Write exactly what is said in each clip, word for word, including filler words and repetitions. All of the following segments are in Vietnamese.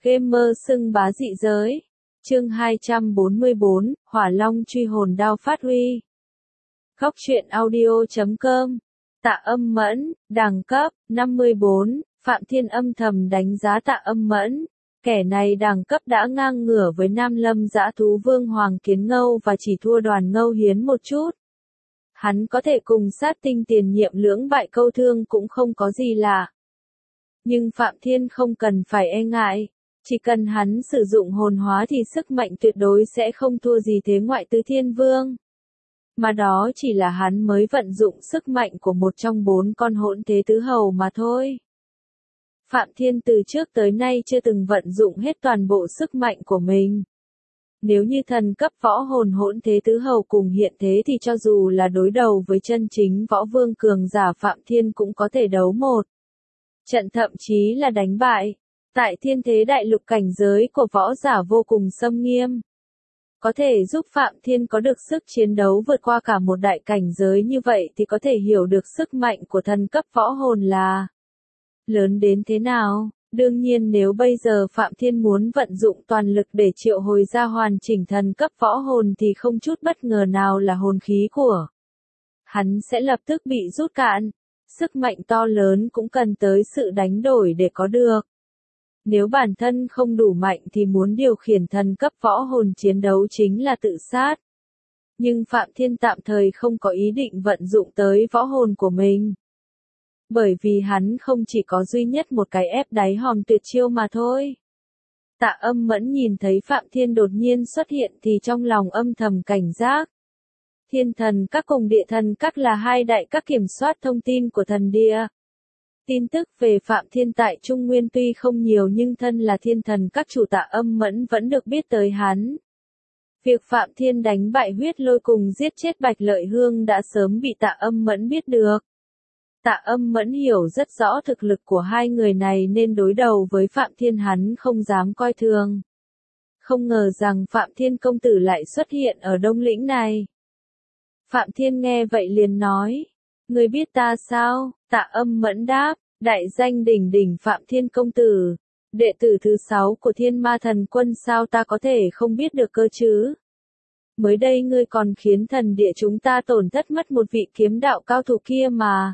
Gamer xưng bá dị giới. Chương hai trăm bốn mươi bốn, Hỏa Long truy hồn đao phát huy. Góc truyện audio chấm com. Tạ Âm Mẫn, đẳng cấp năm mươi bốn, Phạm Thiên âm thầm đánh giá Tạ Âm Mẫn. Kẻ này đẳng cấp đã ngang ngửa với Nam Lâm Dã Thú Vương Hoàng Kiến Ngâu và chỉ thua Đoàn Ngâu Hiến một chút. Hắn có thể cùng sát tinh tiền nhiệm lưỡng bại câu thương cũng không có gì lạ. Nhưng Phạm Thiên không cần phải e ngại. Chỉ cần hắn sử dụng hồn hóa thì sức mạnh tuyệt đối sẽ không thua gì Thế Ngoại Tứ Thiên Vương. Mà đó chỉ là hắn mới vận dụng sức mạnh của một trong bốn con hỗn thế tứ hầu mà thôi. Phạm Thiên từ trước tới nay chưa từng vận dụng hết toàn bộ sức mạnh của mình. Nếu như thần cấp võ hồn hỗn thế tứ hầu cùng hiện thế thì cho dù là đối đầu với chân chính võ vương cường giả Phạm Thiên cũng có thể đấu một trận, thậm chí là đánh bại. Tại thiên thế đại lục cảnh giới của võ giả vô cùng xâm nghiêm. Có thể giúp Phạm Thiên có được sức chiến đấu vượt qua cả một đại cảnh giới như vậy thì có thể hiểu được sức mạnh của thần cấp võ hồn là lớn đến thế nào. Đương nhiên nếu bây giờ Phạm Thiên muốn vận dụng toàn lực để triệu hồi ra hoàn chỉnh thần cấp võ hồn thì không chút bất ngờ nào là hồn khí của hắn sẽ lập tức bị rút cạn. Sức mạnh to lớn cũng cần tới sự đánh đổi để có được. Nếu bản thân không đủ mạnh thì muốn điều khiển thần cấp võ hồn chiến đấu chính là tự sát. Nhưng Phạm Thiên tạm thời không có ý định vận dụng tới võ hồn của mình. Bởi vì hắn không chỉ có duy nhất một cái ép đáy hòm tuyệt chiêu mà thôi. Tạ Âm Mẫn nhìn thấy Phạm Thiên đột nhiên xuất hiện thì trong lòng âm thầm cảnh giác. Thiên thần các cùng địa thần các là hai đại các kiểm soát thông tin của thần địa. Tin tức về Phạm Thiên tại Trung Nguyên tuy không nhiều nhưng thân là thiên thần các chủ Tạ Âm Mẫn vẫn được biết tới hắn. Việc Phạm Thiên đánh bại huyết lôi cùng giết chết Bạch Lợi Hương đã sớm bị Tạ Âm Mẫn biết được. Tạ Âm Mẫn hiểu rất rõ thực lực của hai người này nên đối đầu với Phạm Thiên hắn không dám coi thường. Không ngờ rằng Phạm Thiên công tử lại xuất hiện ở Đông Lĩnh này. Phạm Thiên nghe vậy liền nói. Người biết ta sao? Tạ Âm Mẫn đáp, đại danh đỉnh đỉnh Phạm Thiên công tử, đệ tử thứ sáu của Thiên Ma Thần Quân, sao ta có thể không biết được cơ chứ? Mới đây ngươi còn khiến thần địa chúng ta tổn thất mất một vị kiếm đạo cao thủ kia mà.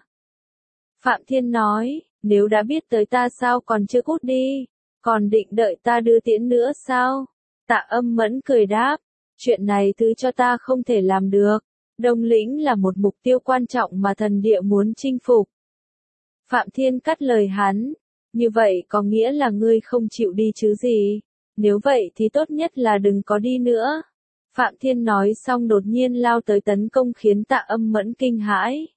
Phạm Thiên nói, nếu đã biết tới ta sao còn chưa cút đi, còn định đợi ta đưa tiễn nữa sao? Tạ Âm Mẫn cười đáp, chuyện này thứ cho ta không thể làm được. Đông Lĩnh là một mục tiêu quan trọng mà thần địa muốn chinh phục. Phạm Thiên cắt lời hắn, như vậy có nghĩa là ngươi không chịu đi chứ gì, nếu vậy thì tốt nhất là đừng có đi nữa. Phạm Thiên nói xong đột nhiên lao tới tấn công khiến Tạ Âm Mẫn kinh hãi.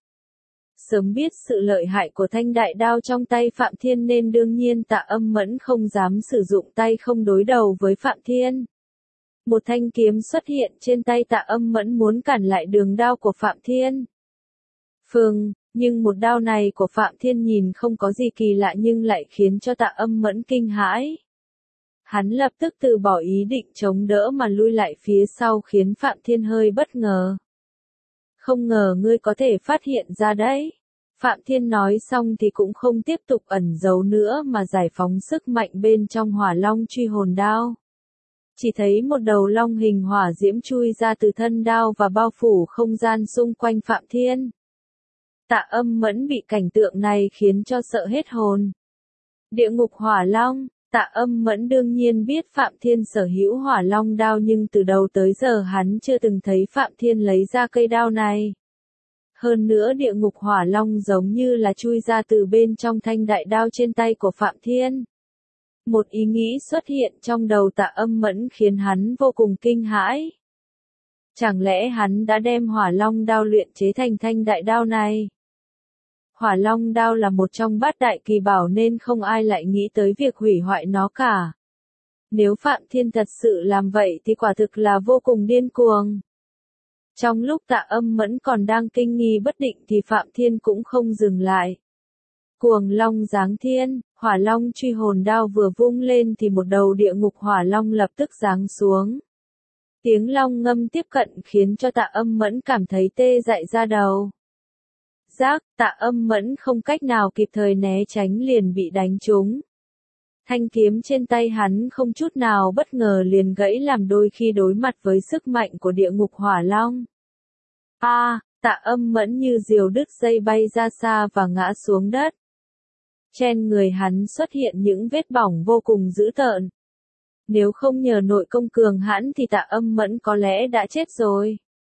Sớm biết sự lợi hại của thanh đại đao trong tay Phạm Thiên nên đương nhiên Tạ Âm Mẫn không dám sử dụng tay không đối đầu với Phạm Thiên. Một thanh kiếm xuất hiện trên tay Tạ Âm Mẫn muốn cản lại đường đao của Phạm Thiên. Phừng, nhưng một đao này của Phạm Thiên nhìn không có gì kỳ lạ nhưng lại khiến cho Tạ Âm Mẫn kinh hãi. Hắn lập tức từ bỏ ý định chống đỡ mà lui lại phía sau khiến Phạm Thiên hơi bất ngờ. Không ngờ ngươi có thể phát hiện ra đấy. Phạm Thiên nói xong thì cũng không tiếp tục ẩn giấu nữa mà giải phóng sức mạnh bên trong Hỏa Long truy hồn đao. Chỉ thấy một đầu long hình hỏa diễm chui ra từ thân đao và bao phủ không gian xung quanh Phạm Thiên. Tạ Âm Mẫn bị cảnh tượng này khiến cho sợ hết hồn. Địa ngục hỏa long, Tạ Âm Mẫn đương nhiên biết Phạm Thiên sở hữu hỏa long đao nhưng từ đầu tới giờ hắn chưa từng thấy Phạm Thiên lấy ra cây đao này. Hơn nữa địa ngục hỏa long giống như là chui ra từ bên trong thanh đại đao trên tay của Phạm Thiên. Một ý nghĩ xuất hiện trong đầu Tạ Âm Mẫn khiến hắn vô cùng kinh hãi. Chẳng lẽ hắn đã đem hỏa long đao luyện chế thành thanh đại đao này? Hỏa long đao là một trong bát đại kỳ bảo nên không ai lại nghĩ tới việc hủy hoại nó cả. Nếu Phạm Thiên thật sự làm vậy thì quả thực là vô cùng điên cuồng. Trong lúc Tạ Âm Mẫn còn đang kinh nghi bất định thì Phạm Thiên cũng không dừng lại. Cuồng long giáng thiên, hỏa long truy hồn đao vừa vung lên thì một đầu địa ngục hỏa long lập tức giáng xuống. Tiếng long ngâm tiếp cận khiến cho Tạ Âm Mẫn cảm thấy tê dại da đầu. Giác, Tạ Âm Mẫn không cách nào kịp thời né tránh liền bị đánh trúng. Thanh kiếm trên tay hắn không chút nào bất ngờ liền gãy làm đôi khi đối mặt với sức mạnh của địa ngục hỏa long. A, à, Tạ Âm Mẫn như diều đứt dây bay ra xa và ngã xuống đất. Trên người hắn xuất hiện những vết bỏng vô cùng dữ tợn. Nếu không nhờ nội công cường hãn thì Tạ Âm Mẫn có lẽ đã chết rồi.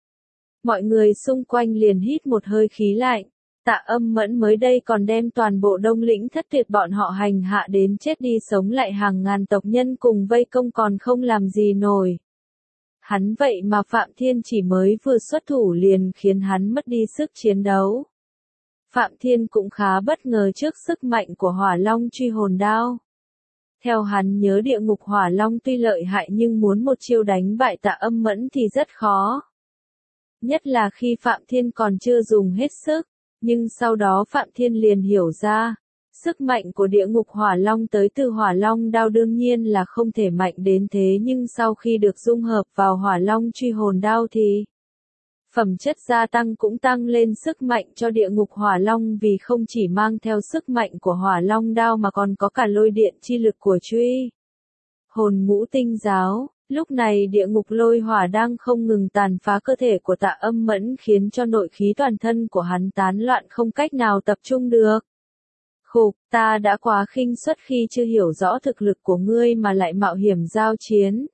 Mọi người xung quanh liền hít một hơi khí lạnh. Tạ Âm Mẫn mới đây còn đem toàn bộ Đông Lĩnh Thất Tuyệt bọn họ hành hạ đến chết đi sống lại, hàng ngàn tộc nhân cùng vây công còn không làm gì nổi. Hắn vậy mà Phạm Thiên chỉ mới vừa xuất thủ liền khiến hắn mất đi sức chiến đấu. Phạm Thiên cũng khá bất ngờ trước sức mạnh của Hỏa Long Truy Hồn Đao. Theo hắn nhớ địa ngục Hỏa Long tuy lợi hại nhưng muốn một chiêu đánh bại Tạ Âm Mẫn thì rất khó. Nhất là khi Phạm Thiên còn chưa dùng hết sức. Nhưng sau đó Phạm Thiên liền hiểu ra, sức mạnh của địa ngục Hỏa Long tới từ Hỏa Long Đao đương nhiên là không thể mạnh đến thế, nhưng sau khi được dung hợp vào Hỏa Long Truy Hồn Đao thì phẩm chất gia tăng cũng tăng lên sức mạnh cho địa ngục Hỏa Long, vì không chỉ mang theo sức mạnh của Hỏa Long Đao mà còn có cả lôi điện chi lực của Truy Hồn Ngũ Tinh Giáo. Lúc này địa ngục lôi hỏa đang không ngừng tàn phá cơ thể của Tạ Âm Mẫn, khiến cho nội khí toàn thân của hắn tán loạn không cách nào tập trung được. Khục, ta đã quá khinh suất khi chưa hiểu rõ thực lực của ngươi mà lại mạo hiểm giao chiến.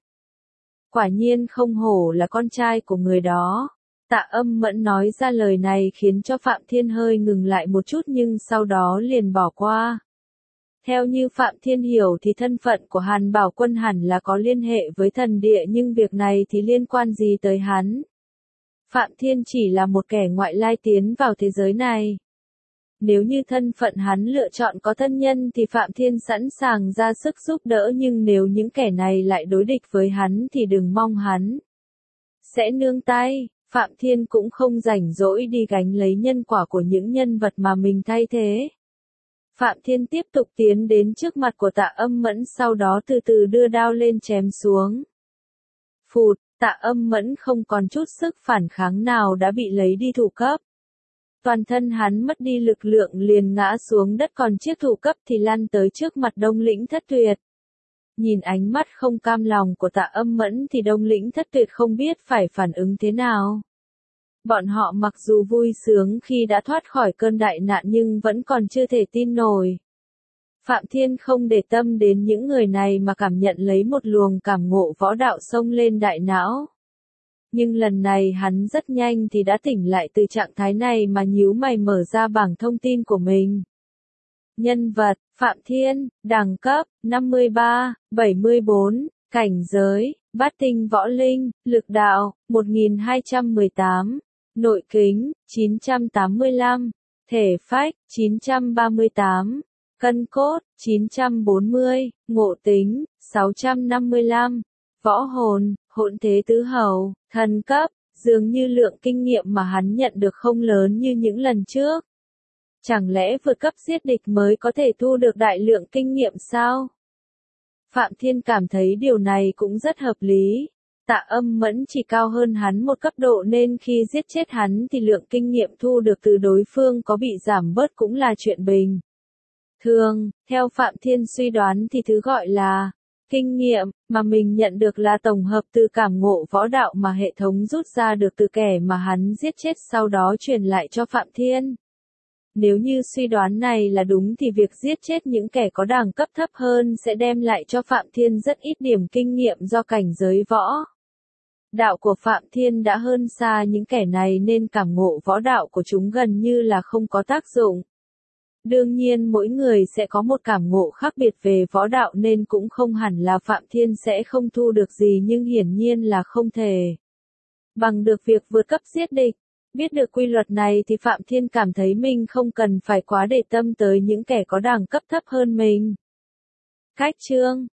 Quả nhiên không hổ là con trai của người đó. Tạ Âm Mẫn nói ra lời này khiến cho Phạm Thiên hơi ngừng lại một chút nhưng sau đó liền bỏ qua. Theo như Phạm Thiên hiểu thì thân phận của Hàn Bảo Quân hẳn là có liên hệ với thần địa, nhưng việc này thì liên quan gì tới hắn? Phạm Thiên chỉ là một kẻ ngoại lai tiến vào thế giới này. Nếu như thân phận hắn lựa chọn có thân nhân thì Phạm Thiên sẵn sàng ra sức giúp đỡ, nhưng nếu những kẻ này lại đối địch với hắn thì đừng mong hắn sẽ nương tay. Phạm Thiên cũng không rảnh rỗi đi gánh lấy nhân quả của những nhân vật mà mình thay thế. Phạm Thiên tiếp tục tiến đến trước mặt của Tạ Âm Mẫn, sau đó từ từ đưa đao lên chém xuống. Phụt, Tạ Âm Mẫn không còn chút sức phản kháng nào đã bị lấy đi thủ cấp. Toàn thân hắn mất đi lực lượng liền ngã xuống đất, còn chiếc thủ cấp thì lăn tới trước mặt Đông Lĩnh Thất Tuyệt. Nhìn ánh mắt không cam lòng của Tạ Âm Mẫn thì Đông Lĩnh Thất Tuyệt không biết phải phản ứng thế nào. Bọn họ mặc dù vui sướng khi đã thoát khỏi cơn đại nạn nhưng vẫn còn chưa thể tin nổi. Phạm Thiên không để tâm đến những người này mà cảm nhận lấy một luồng cảm ngộ võ đạo xông lên đại não. Nhưng lần này hắn rất nhanh thì đã tỉnh lại từ trạng thái này mà nhíu mày mở ra bảng thông tin của mình. Nhân vật, Phạm Thiên, đẳng cấp, năm mươi ba, bảy mươi bốn, cảnh giới, bát tinh võ linh, lực đạo, một nghìn hai trăm mười tám. Nội kính, chín trăm tám mươi lăm, thể phách, chín trăm ba mươi tám, cân cốt, chín trăm bốn mươi, ngộ tính, sáu trăm năm mươi lăm, võ hồn, hỗn thế tứ hầu, thần cấp, dường như lượng kinh nghiệm mà hắn nhận được không lớn như những lần trước. Chẳng lẽ vượt cấp giết địch mới có thể thu được đại lượng kinh nghiệm sao? Phạm Thiên cảm thấy điều này cũng rất hợp lý. Tạ Âm Mẫn chỉ cao hơn hắn một cấp độ nên khi giết chết hắn thì lượng kinh nghiệm thu được từ đối phương có bị giảm bớt cũng là chuyện bình thường. Theo Phạm Thiên suy đoán thì thứ gọi là kinh nghiệm mà mình nhận được là tổng hợp từ cảm ngộ võ đạo mà hệ thống rút ra được từ kẻ mà hắn giết chết, sau đó truyền lại cho Phạm Thiên. Nếu như suy đoán này là đúng thì việc giết chết những kẻ có đẳng cấp thấp hơn sẽ đem lại cho Phạm Thiên rất ít điểm kinh nghiệm, do cảnh giới võ đạo của Phạm Thiên đã hơn xa những kẻ này nên cảm ngộ võ đạo của chúng gần như là không có tác dụng. Đương nhiên mỗi người sẽ có một cảm ngộ khác biệt về võ đạo nên cũng không hẳn là Phạm Thiên sẽ không thu được gì, nhưng hiển nhiên là không thể bằng được việc vượt cấp giết địch. Biết được quy luật này thì Phạm Thiên cảm thấy mình không cần phải quá để tâm tới những kẻ có đẳng cấp thấp hơn mình. Cách chương